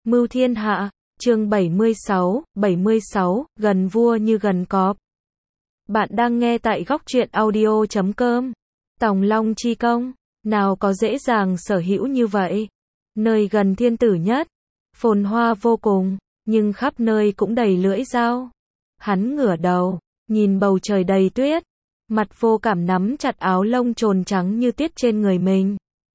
Mưu thiên hạ, chương 76, gần vua như gần cọp. Bạn đang nghe tại góc truyện audio.com. Tòng Long chi công, nào có dễ dàng sở hữu như vậy. Nơi gần thiên tử nhất, phồn hoa vô cùng, nhưng khắp nơi cũng đầy lưỡi dao. Hắn ngửa đầu, nhìn bầu trời đầy tuyết, mặt vô cảm nắm chặt áo lông trồn trắng như tuyết trên người mình.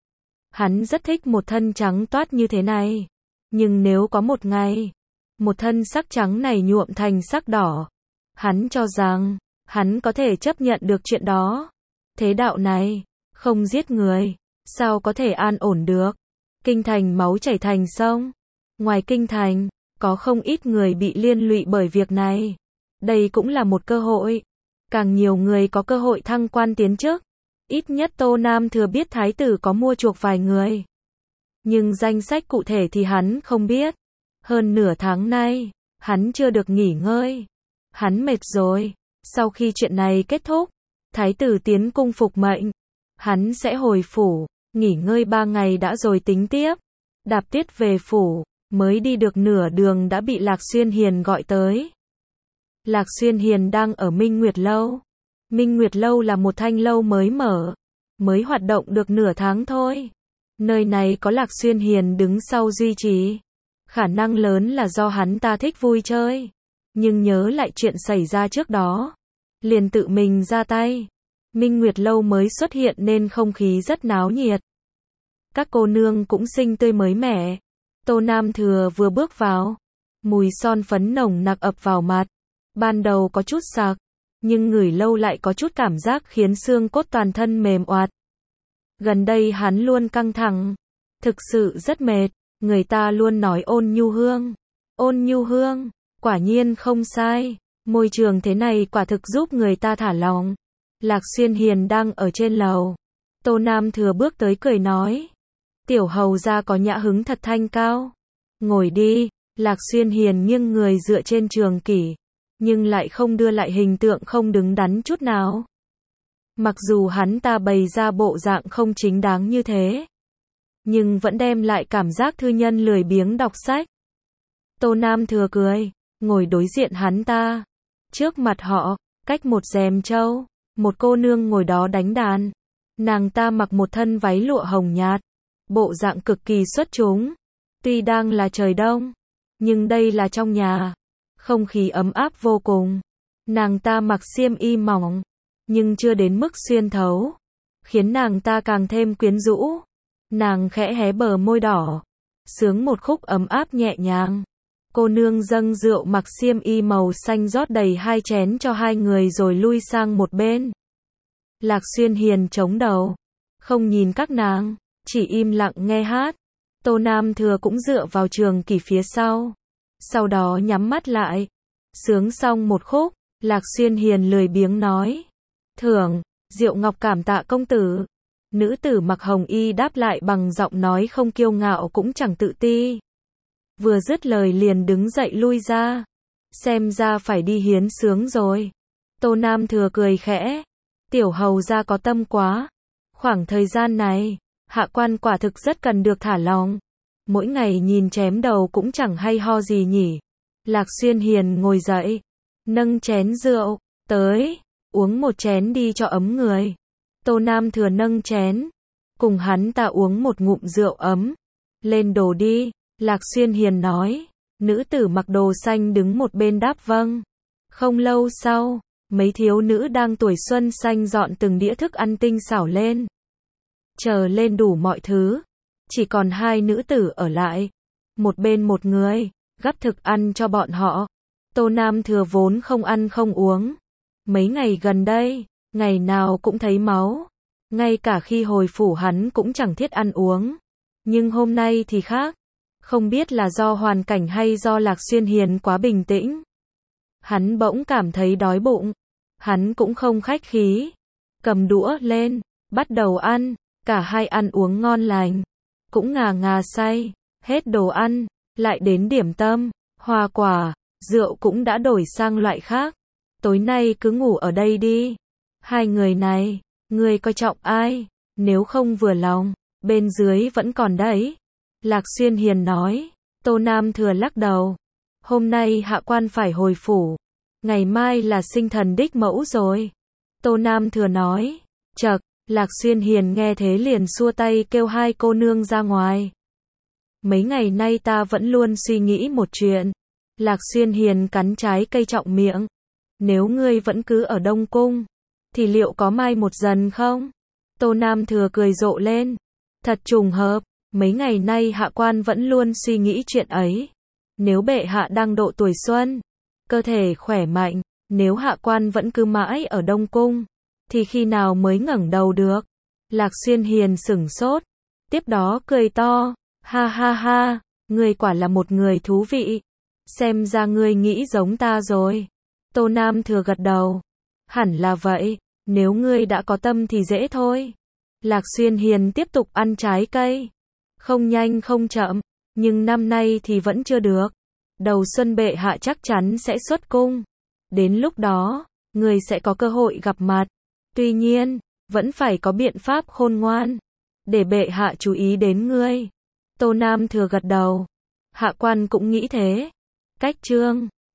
Hắn rất thích một thân trắng toát như thế này. Nhưng nếu có một ngày, một thân sắc trắng này nhuộm thành sắc đỏ, hắn cho rằng, hắn có thể chấp nhận được chuyện đó. Thế đạo này, không giết người, sao có thể an ổn được? Kinh thành máu chảy thành sông. Ngoài kinh thành, có không ít người bị liên lụy bởi việc này. Đây cũng là một cơ hội. Càng nhiều người có cơ hội thăng quan tiến chức. Ít nhất Tô Nam Thừa biết thái tử có mua chuộc vài người. Nhưng danh sách cụ thể thì hắn không biết. Hơn nửa tháng nay, hắn chưa được nghỉ ngơi. Hắn mệt rồi. Sau khi chuyện này kết thúc, thái tử tiến cung phục mệnh. Hắn sẽ hồi phủ, nghỉ ngơi 3 ngày đã rồi tính tiếp. Đạp tuyết về phủ, mới đi được nửa đường đã bị Lạc Xuyên Hiền gọi tới. Lạc Xuyên Hiền đang ở Minh Nguyệt Lâu. Minh Nguyệt Lâu là một thanh lâu mới mở, mới hoạt động được nửa tháng thôi. Nơi này có Lạc Xuyên Hiền đứng sau duy trì. Khả năng lớn là do hắn ta thích vui chơi. Nhưng nhớ lại chuyện xảy ra trước đó, liền tự mình ra tay. Minh Nguyệt Lâu mới xuất hiện nên không khí rất náo nhiệt. Các cô nương cũng xinh tươi mới mẻ. Tô Nam Thừa vừa bước vào, mùi son phấn nồng nặc ập vào mặt. Ban đầu có chút sặc, nhưng ngửi lâu lại có chút cảm giác khiến xương cốt toàn thân mềm oạt. Gần đây hắn luôn căng thẳng, thực sự rất mệt, người ta luôn nói ôn nhu hương. Ôn nhu hương, quả nhiên không sai, môi trường thế này quả thực giúp người ta thả lỏng. Lạc Xuyên Hiền đang ở trên lầu. Tô Nam Thừa bước tới cười nói. Tiểu hầu gia có nhã hứng thật thanh cao. Ngồi đi, Lạc Xuyên Hiền nghiêng người dựa trên trường kỷ, nhưng lại không đưa lại hình tượng không đứng đắn chút nào. Mặc dù hắn ta bày ra bộ dạng không chính đáng như thế, nhưng vẫn đem lại cảm giác thư nhân lười biếng đọc sách. Tô Nam Thừa cười, ngồi đối diện hắn ta. Trước mặt họ, cách một rèm trâu, một cô nương ngồi đó đánh đàn. Nàng ta mặc một thân váy lụa hồng nhạt, bộ dạng cực kỳ xuất chúng. Tuy đang là trời đông, nhưng đây là trong nhà, không khí ấm áp vô cùng. Nàng ta mặc xiêm y mỏng, nhưng chưa đến mức xuyên thấu, khiến nàng ta càng thêm quyến rũ. Nàng khẽ hé bờ môi đỏ, sướng một khúc ấm áp nhẹ nhàng. Cô nương dâng rượu mặc xiêm y màu xanh rót đầy 2 chén cho 2 người rồi lui sang một bên. Lạc Xuyên Hiền chống đầu, không nhìn các nàng, chỉ im lặng nghe hát. Tô Nam Thừa cũng dựa vào trường kỷ phía sau, sau đó nhắm mắt lại. Sướng xong một khúc, Lạc Xuyên Hiền lười biếng nói. Thưởng, Diệu Ngọc cảm tạ công tử. Nữ tử mặc hồng y đáp lại bằng giọng nói không kiêu ngạo cũng chẳng tự ti. Vừa dứt lời liền đứng dậy lui ra. Xem ra phải đi hiến sướng rồi. Tô Nam Thừa cười khẽ. Tiểu hầu gia có tâm quá. Khoảng thời gian này, hạ quan quả thực rất cần được thả lòng. Mỗi ngày nhìn chém đầu cũng chẳng hay ho gì nhỉ. Lạc Xuyên Hiền ngồi dậy, nâng chén rượu, tới, uống một chén đi cho ấm người. Tô Nam Thừa nâng chén, cùng hắn ta uống một ngụm rượu ấm. Lên đồ đi, Lạc Xuyên Hiền nói. Nữ tử mặc đồ xanh đứng một bên đáp vâng. Không lâu sau, mấy thiếu nữ đang tuổi xuân xanh dọn từng đĩa thức ăn tinh xảo lên. Chờ lên đủ mọi thứ, chỉ còn 2 nữ tử ở lại. Một bên một người, gắp thực ăn cho bọn họ. Tô Nam Thừa vốn không ăn không uống. Mấy ngày gần đây, ngày nào cũng thấy máu. Ngay cả khi hồi phủ hắn cũng chẳng thiết ăn uống. Nhưng hôm nay thì khác. Không biết là do hoàn cảnh hay do Lạc Xuyên Hiền quá bình tĩnh. Hắn bỗng cảm thấy đói bụng. Hắn cũng không khách khí. Cầm đũa lên, bắt đầu ăn. Cả hai ăn uống ngon lành. Cũng ngà ngà say. Hết đồ ăn, lại đến điểm tâm, hoa quả, rượu cũng đã đổi sang loại khác. Tối nay cứ ngủ ở đây đi. 2 người này, ngươi coi trọng ai? Nếu không vừa lòng, bên dưới vẫn còn đấy. Lạc Xuyên Hiền nói. Tô Nam Thừa lắc đầu. Hôm nay hạ quan phải hồi phủ. Ngày mai là sinh thần đích mẫu rồi. Tô Nam Thừa nói. Chậc, Lạc Xuyên Hiền nghe thế liền xua tay kêu hai cô nương ra ngoài. Mấy ngày nay ta vẫn luôn suy nghĩ một chuyện. Lạc Xuyên Hiền cắn trái cây trọng miệng. Nếu ngươi vẫn cứ ở Đông Cung, thì liệu có mai một dần không? Tô Nam Thừa cười rộ lên. Thật trùng hợp, mấy ngày nay hạ quan vẫn luôn suy nghĩ chuyện ấy. Nếu bệ hạ đang độ tuổi xuân, cơ thể khỏe mạnh, nếu hạ quan vẫn cứ mãi ở Đông Cung, thì khi nào mới ngẩng đầu được? Lạc Xuyên Hiền sửng sốt, tiếp đó cười to, ha ha ha, ngươi quả là một người thú vị. Xem ra ngươi nghĩ giống ta rồi. Tô Nam Thừa gật đầu. Hẳn là vậy, nếu ngươi đã có tâm thì dễ thôi. Lạc Xuyên Hiền tiếp tục ăn trái cây. Không nhanh không chậm, nhưng năm nay thì vẫn chưa được. Đầu xuân bệ hạ chắc chắn sẽ xuất cung. Đến lúc đó, ngươi sẽ có cơ hội gặp mặt. Tuy nhiên, vẫn phải có biện pháp khôn ngoan, để bệ hạ chú ý đến ngươi. Tô Nam Thừa gật đầu. Hạ quan cũng nghĩ thế. Cách chương